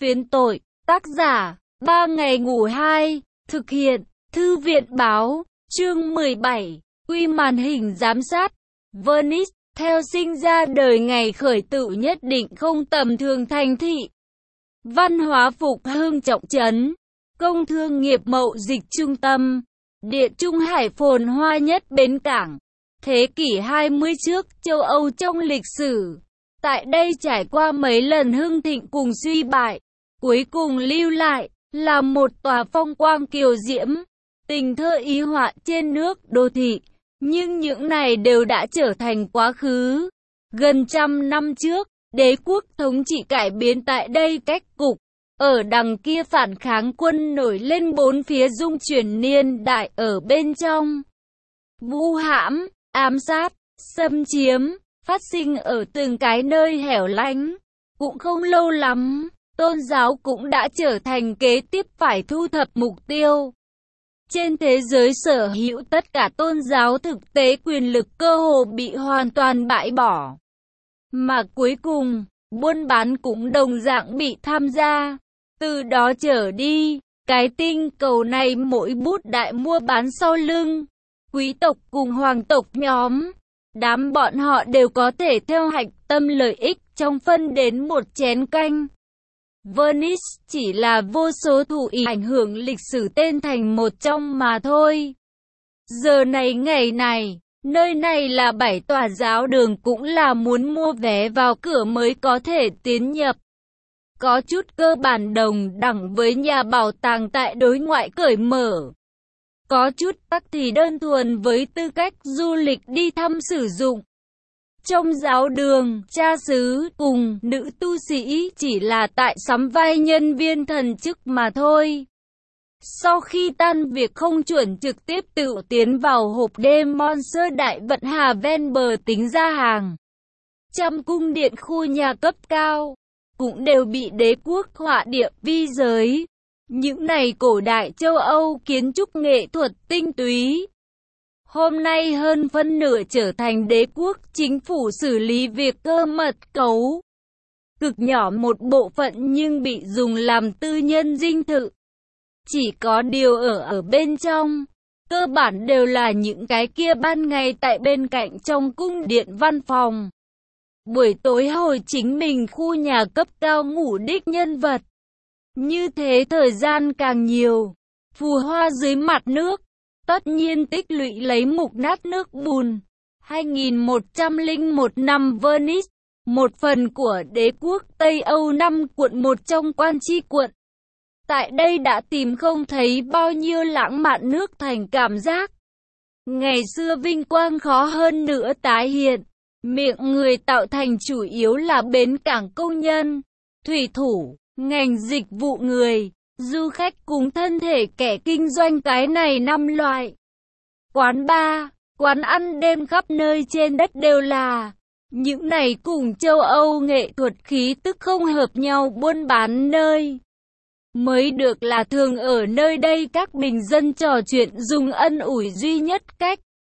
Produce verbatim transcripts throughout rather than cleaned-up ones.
Phiến tội, tác giả, ba ngày ngủ hai, thực hiện, Thư viện báo, chương mười bảy, quy màn hình giám sát. Venice, theo sinh ra đời ngày khởi tự nhất định không tầm thường thành thị. Văn hóa phục hưng trọng trấn, công thương nghiệp mậu dịch trung tâm, địa trung hải phồn hoa nhất bến cảng. Thế kỷ hai mươi trước châu Âu trong lịch sử, tại đây trải qua mấy lần hưng thịnh cùng suy bại, cuối cùng lưu lại là một tòa phong quang kiều diễm, tình thơ ý họa trên nước đô thị. Nhưng những này đều đã trở thành quá khứ. Gần trăm năm trước, đế quốc thống trị cải biến tại đây cách cục. Ở đằng kia phản kháng quân nổi lên bốn phía dung chuyển niên đại ở bên trong. Vu hãm, ám sát, xâm chiếm, phát sinh ở từng cái nơi hẻo lánh. Cũng không lâu lắm, tôn giáo cũng đã trở thành kế tiếp phải thu thập mục tiêu. Trên thế giới sở hữu tất cả tôn giáo thực tế quyền lực cơ hồ bị hoàn toàn bãi bỏ. Mà cuối cùng, buôn bán cũng đồng dạng bị tham gia. Từ đó trở đi, cái tinh cầu này mỗi bút đại mua bán sau lưng. Quý tộc cùng hoàng tộc nhóm, đám bọn họ đều có thể theo hạch tâm lợi ích trong phân đến một chén canh. Venice chỉ là vô số thủ ý ảnh hưởng lịch sử tên thành một trong mà thôi. Giờ này ngày này, nơi này là bảy tòa giáo đường cũng là muốn mua vé vào cửa mới có thể tiến nhập. Có chút cơ bản đồng đẳng với nhà bảo tàng tại đối ngoại cởi mở. Có chút tắc thì đơn thuần với tư cách du lịch đi thăm sử dụng. Trong giáo đường, cha xứ cùng nữ tu sĩ chỉ là tại sắm vai nhân viên thần chức mà thôi. Sau khi tan việc không chuẩn trực tiếp tự tiến vào hộp đêm Monster đại vận hà ven bờ tính ra hàng. Trăm cung điện khu nhà cấp cao cũng đều bị đế quốc họa địa vi giới. Những này cổ đại châu Âu kiến trúc nghệ thuật tinh túy. Hôm nay hơn phân nửa trở thành đế quốc chính phủ xử lý việc cơ mật cấu. Cực nhỏ một bộ phận nhưng bị dùng làm tư nhân dinh thự. Chỉ có điều ở ở bên trong, cơ bản đều là những cái kia ban ngày tại bên cạnh trong cung điện văn phòng. Buổi tối hồi chính mình khu nhà cấp cao ngủ đích nhân vật. Như thế thời gian càng nhiều, phù hoa dưới mặt nước, tất nhiên tích lũy lấy mục nát nước bùn. hai nghìn một trăm lẻ một năm Venice, một phần của đế quốc Tây Âu năm quận một trong quan tri quận. Tại đây đã tìm không thấy bao nhiêu lãng mạn nước thành cảm giác. Ngày xưa vinh quang khó hơn nữa tái hiện. Miệng người tạo thành chủ yếu là bến cảng công nhân, thủy thủ, ngành dịch vụ người, du khách cùng thân thể kẻ kinh doanh cái này năm loại. Quán bar, quán ăn đêm khắp nơi trên đất đều là. Những này cùng châu Âu nghệ thuật khí tức không hợp nhau buôn bán nơi. Mới được là thường ở nơi đây các bình dân trò chuyện dùng ân ủi duy nhất cách.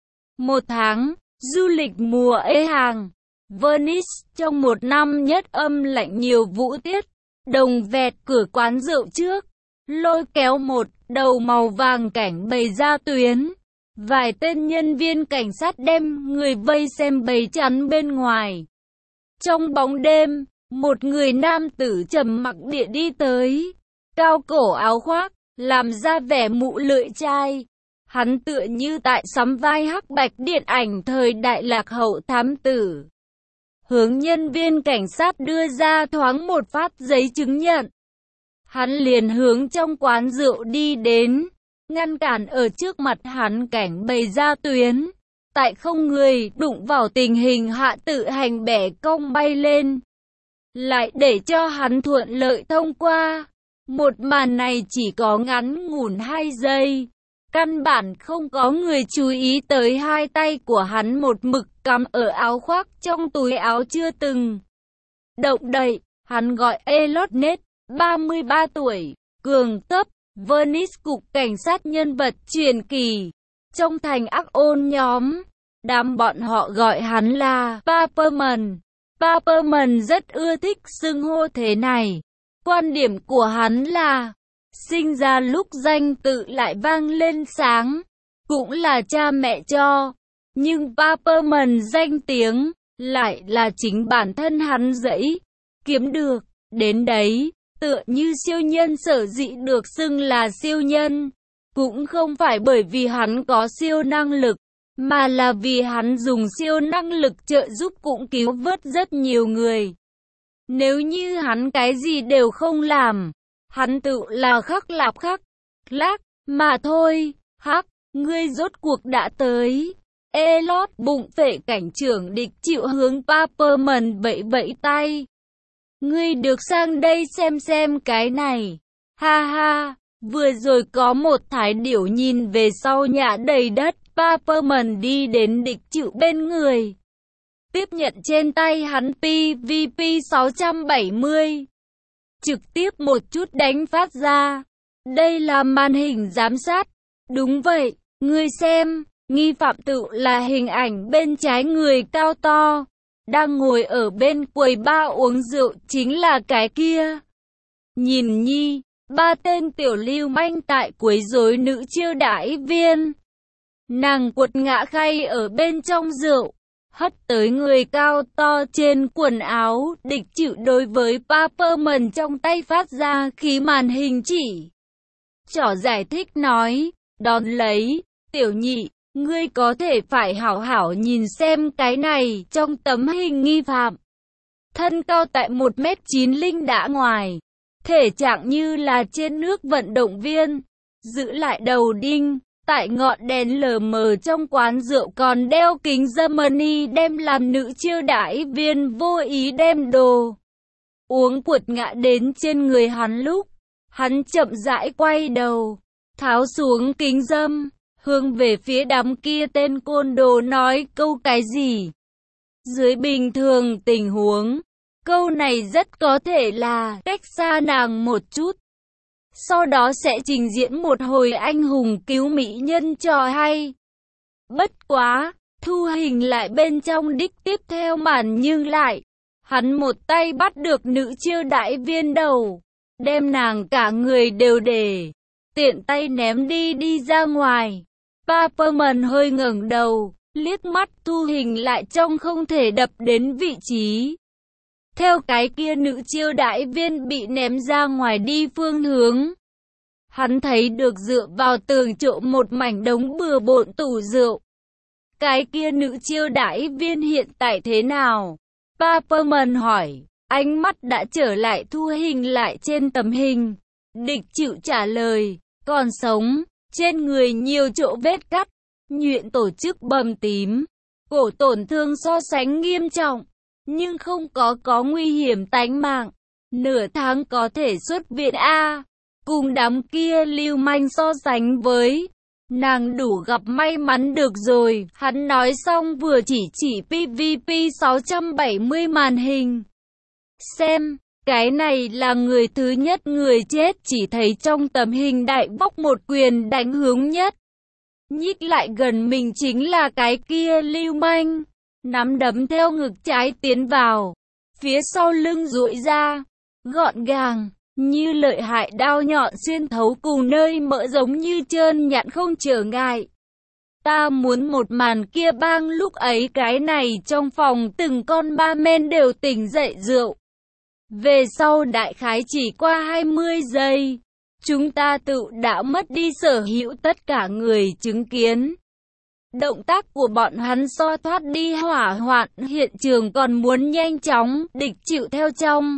Một tháng, du lịch mùa ê hàng. Venice trong một năm nhất âm lạnh nhiều vũ tiết. Đồng vẹt cửa quán rượu trước, lôi kéo một đầu màu vàng cảnh bày ra tuyến. Vài tên nhân viên cảnh sát đem người vây xem bầy chắn bên ngoài. Trong bóng đêm, một người nam tử trầm mặc địa đi tới. Cao cổ áo khoác, làm ra vẻ mụ lưỡi trai. Hắn tựa như tại sắm vai hắc bạch điện ảnh thời đại lạc hậu thám tử. Hướng nhân viên cảnh sát đưa ra thoáng một phát giấy chứng nhận. Hắn liền hướng trong quán rượu đi đến, ngăn cản ở trước mặt hắn cảnh bày ra tuyến. Tại không người đụng vào tình hình hạ tự hành bẻ cong bay lên. Lại để cho hắn thuận lợi thông qua. Một màn này chỉ có ngắn ngủn hai giây. Căn bản không có người chú ý tới hai tay của hắn một mực cắm ở áo khoác trong túi áo chưa từng động đậy. Hắn gọi Elodnet, ba mươi ba tuổi, cường cấp, Venice cục cảnh sát nhân vật truyền kỳ. Trong thành ác ôn nhóm, đám bọn họ gọi hắn là Paperman. Paperman rất ưa thích xưng hô thế này. Quan điểm của hắn là, sinh ra lúc danh tự lại vang lên sáng, cũng là cha mẹ cho, nhưng Paperman danh tiếng, lại là chính bản thân hắn dẫy, kiếm được, đến đấy, tựa như siêu nhân sở dĩ được xưng là siêu nhân, cũng không phải bởi vì hắn có siêu năng lực, mà là vì hắn dùng siêu năng lực trợ giúp cũng cứu vớt rất nhiều người. Nếu như hắn cái gì đều không làm, hắn tự là khắc lạp khắc, lác, mà thôi, hắc, ngươi rốt cuộc đã tới. Elliot bụng phệ cảnh trưởng địch chịu hướng Paperman vẫy vẫy tay. Ngươi được sang đây xem xem cái này. Ha ha, vừa rồi có một thái điểu nhìn về sau nhả đầy đất, Paperman đi đến địch chịu bên người. Tiếp nhận trên tay hắn pê vê pê sáu trăm bảy mươi. Trực tiếp một chút đánh phát ra. Đây là màn hình giám sát. Đúng vậy, ngươi xem, nghi phạm tự là hình ảnh bên trái người cao to. Đang ngồi ở bên quầy bar uống rượu chính là cái kia. Nhìn nhi, ba tên tiểu lưu manh tại quấy rối nữ chiêu đãi viên. Nàng quật ngã khay ở bên trong rượu, hất tới người cao to trên quần áo, địch chịu đối với Paperman trong tay phát ra khí màn hình chỉ. Trỏ giải thích nói, đón lấy, tiểu nhị, ngươi có thể phải hảo hảo nhìn xem cái này trong tấm hình nghi phạm. Thân cao tại một mét chín linh đã ngoài, thể trạng như là trên nước vận động viên, giữ lại đầu đinh. Tại ngọn đèn lờ mờ trong quán rượu còn đeo kính Germany đem làm nữ chiêu đãi viên vô ý đem đồ uống quật ngã đến trên người hắn lúc, hắn chậm rãi quay đầu, tháo xuống kính dâm, hướng về phía đám kia tên côn đồ nói câu cái gì. Dưới bình thường tình huống, câu này rất có thể là cách xa nàng một chút. Sau đó sẽ trình diễn một hồi anh hùng cứu mỹ nhân trò hay. Bất quá, thu hình lại bên trong đích tiếp theo màn nhưng lại, hắn một tay bắt được nữ chiêu đãi viên đầu, đem nàng cả người đều để, tiện tay ném đi đi ra ngoài. Paperman hơi ngẩng đầu, liếc mắt thu hình lại trông không thể đập đến vị trí. Theo cái kia nữ chiêu đãi viên bị ném ra ngoài đi phương hướng. Hắn thấy được dựa vào tường trộm một mảnh đống bừa bộn tủ rượu. Cái kia nữ chiêu đãi viên hiện tại thế nào? Paperman hỏi, ánh mắt đã trở lại thu hình lại trên tấm hình. Địch chịu trả lời, còn sống, trên người nhiều chỗ vết cắt, nhuyễn tổ chức bầm tím, cổ tổn thương so sánh nghiêm trọng. Nhưng không có có nguy hiểm tánh mạng, nửa tháng có thể xuất viện a. Cùng đám kia lưu manh so sánh với, nàng đủ gặp may mắn được rồi. Hắn nói xong vừa chỉ chỉ pê vê pê sáu trăm bảy mươi màn hình. Xem, cái này là người thứ nhất người chết, chỉ thấy trong tấm hình đại bóc một quyền đánh hướng nhất. Nhích lại gần mình chính là cái kia lưu manh. Nắm đấm theo ngực trái tiến vào, phía sau lưng duỗi ra, gọn gàng, như lợi hại đao nhọn xuyên thấu cùng nơi mỡ giống như trơn nhẵn không trở ngại. Ta muốn một màn kia bang lúc ấy cái này trong phòng từng con ba men đều tỉnh dậy rượu. Về sau đại khái chỉ qua hai mươi giây, chúng ta tự đã mất đi sở hữu tất cả người chứng kiến. Động tác của bọn hắn so thoát đi hỏa hoạn hiện trường còn muốn nhanh chóng, địch chịu theo trong.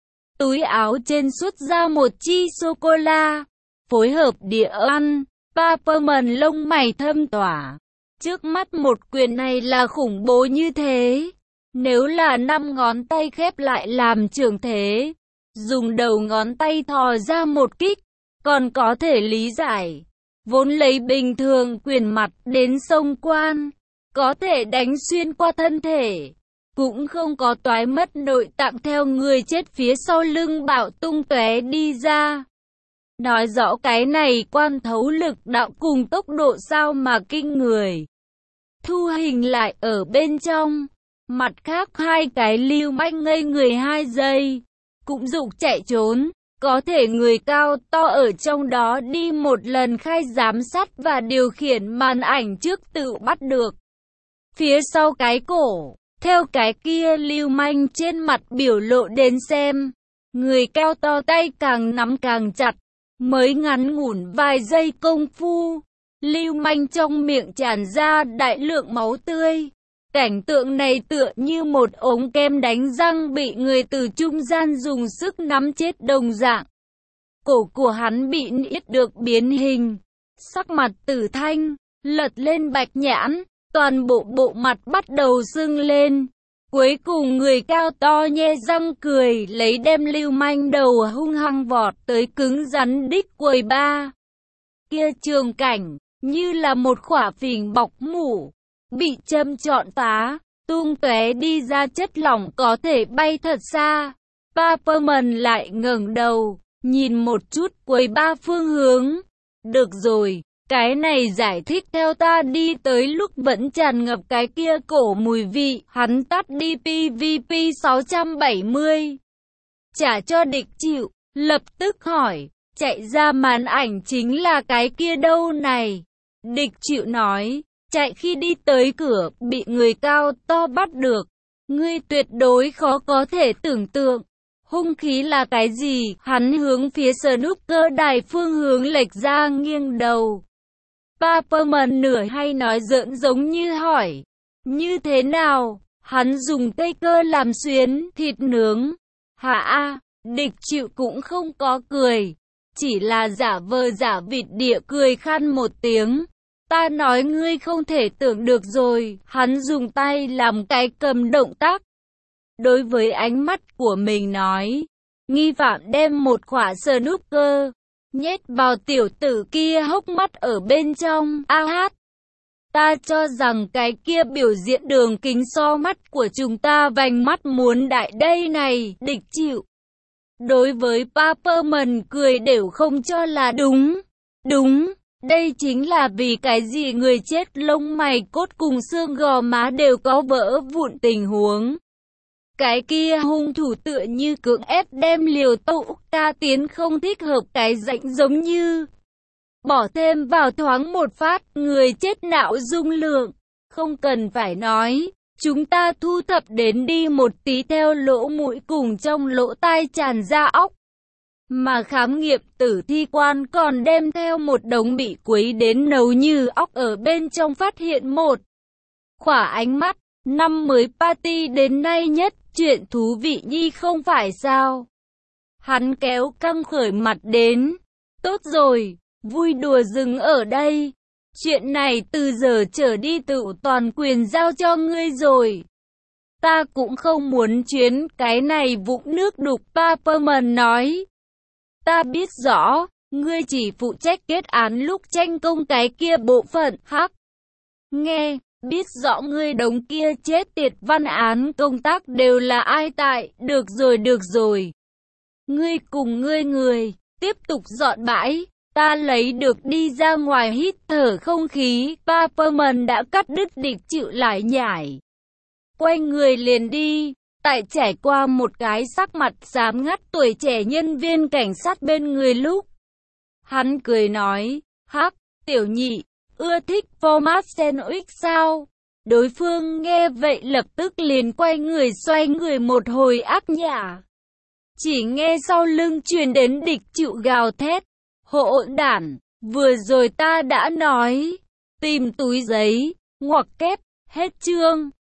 Túi áo trên xuất ra một chi sô-cô-la, phối hợp đĩa ăn, Paperman lông mày thâm tỏa. Trước mắt một quyền này là khủng bố như thế. Nếu là năm ngón tay khép lại làm trường thế, dùng đầu ngón tay thò ra một kích, còn có thể lý giải. Vốn lấy bình thường quyền mặt đến sông quan, có thể đánh xuyên qua thân thể, cũng không có toái mất nội tạng theo người chết phía sau lưng bạo tung tóe đi ra. Nói rõ cái này quan thấu lực đạo cùng tốc độ sao mà kinh người. Thu hình lại ở bên trong, mặt khác hai cái lưu manh ngây người hai giây, cũng giục chạy trốn. Có thể người cao to ở trong đó đi một lần khai giám sát và điều khiển màn ảnh trước tự bắt được. Phía sau cái cổ, theo cái kia lưu manh trên mặt biểu lộ đến xem. Người cao to tay càng nắm càng chặt, mới ngắn ngủn vài giây công phu. Lưu manh trong miệng tràn ra đại lượng máu tươi. Cảnh tượng này tựa như một ống kem đánh răng bị người từ trung gian dùng sức nắm chết đồng dạng. Cổ của hắn bị niết được biến hình, sắc mặt tử thanh, lật lên bạch nhãn, toàn bộ bộ mặt bắt đầu sưng lên. Cuối cùng người cao to nhe răng cười lấy đem lưu manh đầu hung hăng vọt tới cứng rắn đích quầy ba. Kia trường cảnh, như là một khỏa phình bọc mủ, bị châm trọn phá, tung tóe đi ra chất lỏng có thể bay thật xa. Paperman lại ngẩng đầu, nhìn một chút quầy ba phương hướng. Được rồi, cái này giải thích theo ta đi tới lúc vẫn tràn ngập cái kia cổ mùi vị. Hắn tắt đi pê vê pê sáu bảy mươi. Trả cho địch chịu, lập tức hỏi, chạy ra màn ảnh chính là cái kia đâu này? Địch chịu nói, chạy khi đi tới cửa, bị người cao to bắt được. Ngươi tuyệt đối khó có thể tưởng tượng. Hung khí là cái gì? Hắn hướng phía snooker đài phương hướng lệch ra nghiêng đầu. Paperman nửa hay nói giỡn giống như hỏi. Như thế nào? Hắn dùng cây cơ làm xuyến thịt nướng. Hả a? Địch chịu cũng không có cười. Chỉ là giả vờ giả vịt địa cười khan một tiếng. Ta nói ngươi không thể tưởng được rồi. Hắn dùng tay làm cái cầm động tác. Đối với ánh mắt của mình nói. Nghi phạm đem một quả snooker nhét vào tiểu tử kia hốc mắt ở bên trong. A hát. Ta cho rằng cái kia biểu diễn đường kính so mắt của chúng ta vành mắt muốn đại đây này. Địch chịu. Đối với Paperman cười đều không cho là đúng. Đúng. Đây chính là vì cái gì người chết lông mày cốt cùng xương gò má đều có vỡ vụn tình huống. Cái kia hung thủ tựa như cưỡng ép đem liều tụ ca tiến không thích hợp cái rãnh giống như. Bỏ thêm vào thoáng một phát, người chết não rung lượng. Không cần phải nói, chúng ta thu thập đến đi một tí theo lỗ mũi cùng trong lỗ tai tràn ra óc. Mà khám nghiệm tử thi quan còn đem theo một đống bị quấy đến nấu như óc ở bên trong phát hiện một khỏa ánh mắt. Năm mới party đến nay nhất, chuyện thú vị nhi không phải sao? Hắn kéo căng khởi mặt đến. Tốt rồi, vui đùa dừng ở đây. Chuyện này từ giờ trở đi tự toàn quyền giao cho ngươi rồi. Ta cũng không muốn chuyến cái này vũng nước đục, Paperman nói. Ta biết rõ, ngươi chỉ phụ trách kết án lúc tranh công cái kia bộ phận, hắc. Nghe, biết rõ ngươi đống kia chết tiệt văn án công tác đều là ai tại, được rồi được rồi. Ngươi cùng ngươi người, tiếp tục dọn bãi, ta lấy được đi ra ngoài hít thở không khí. Paperman đã cắt đứt địch chịu lại nhải. Quay người liền đi. Tại trải qua một cái sắc mặt xám ngắt tuổi trẻ nhân viên cảnh sát bên người lúc. Hắn cười nói, hắc, tiểu nhị, ưa thích format sandwich sao? Đối phương nghe vậy lập tức liền quay người xoay người một hồi ác nhả. Chỉ nghe sau lưng truyền đến địch chịu gào thét. Hỗn đản, vừa rồi ta đã nói, tìm túi giấy, ngoặc kép, hết chương.